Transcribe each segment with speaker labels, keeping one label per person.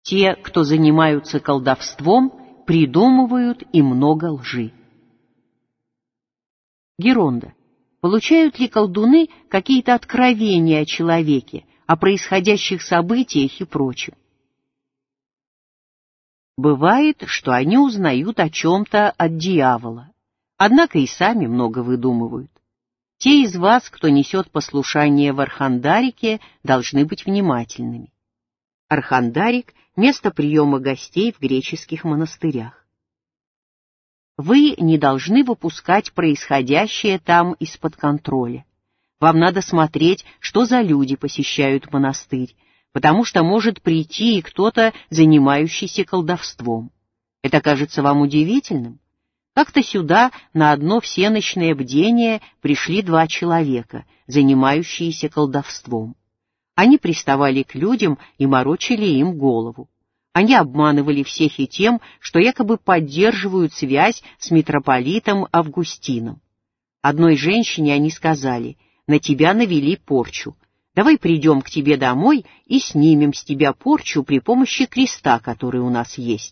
Speaker 1: Те, кто занимаются колдовством, придумывают и много лжи. Геронда. Получают ли колдуны какие-то откровения о человеке, о происходящих событиях и прочем? Бывает, что они узнают о чем-то от дьявола, однако и сами много выдумывают. Те из вас, кто несет послушание в Архандарике, должны быть внимательными. Архандарик — место приема гостей в греческих монастырях. Вы не должны выпускать происходящее там из-под контроля. Вам надо смотреть, что за люди посещают монастырь, потому что может прийти и кто-то, занимающийся колдовством. Это кажется вам удивительным? Как-то сюда на одно всеночное бдение пришли 2 человека, занимающиеся колдовством. Они приставали к людям и морочили им голову. Они обманывали всех и тем, что якобы поддерживают связь с митрополитом Августином. Одной женщине они сказали: «На тебя навели порчу. Давай придем к тебе домой и снимем с тебя порчу при помощи креста, который у нас есть».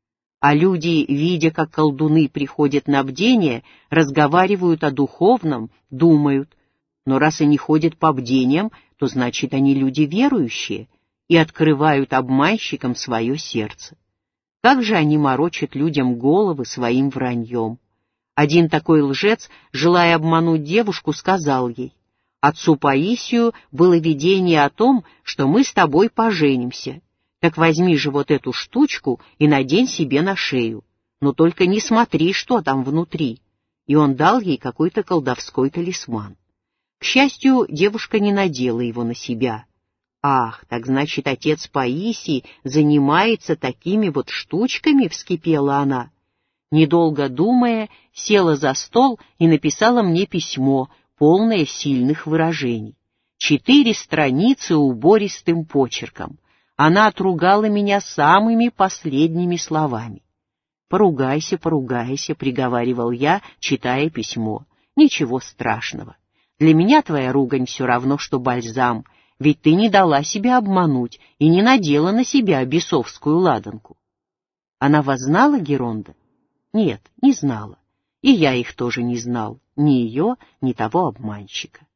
Speaker 1: А люди, видя, как колдуны приходят на бдение, разговаривают о духовном, думают: но раз они ходят по бдениям, то значит они люди верующие, и открывают обманщикам свое сердце. Как же они морочат людям головы своим враньем? Один такой лжец, желая обмануть девушку, сказал ей: «Отцу Паисию было видение о том, что мы с тобой поженимся. Так возьми же вот эту штучку и надень себе на шею. Но только не смотри, что там внутри». И он дал ей какой-то колдовской талисман. К счастью, девушка не надела его на себя. «Ах, так значит, отец Паисий занимается такими вот штучками?» — вскипела она. Недолго думая, села за стол и написала мне письмо, полное сильных выражений. 4 страницы убористым почерком. Она отругала меня самыми последними словами. «Поругайся, поругайся», — приговаривал я, читая письмо. «Ничего страшного. Для меня твоя ругань все равно, что бальзам, ведь ты не дала себя обмануть и не надела на себя бесовскую ладанку». Она вас знала, Геронда? Нет, не знала. И я их тоже не знал, ни ее, ни того обманщика.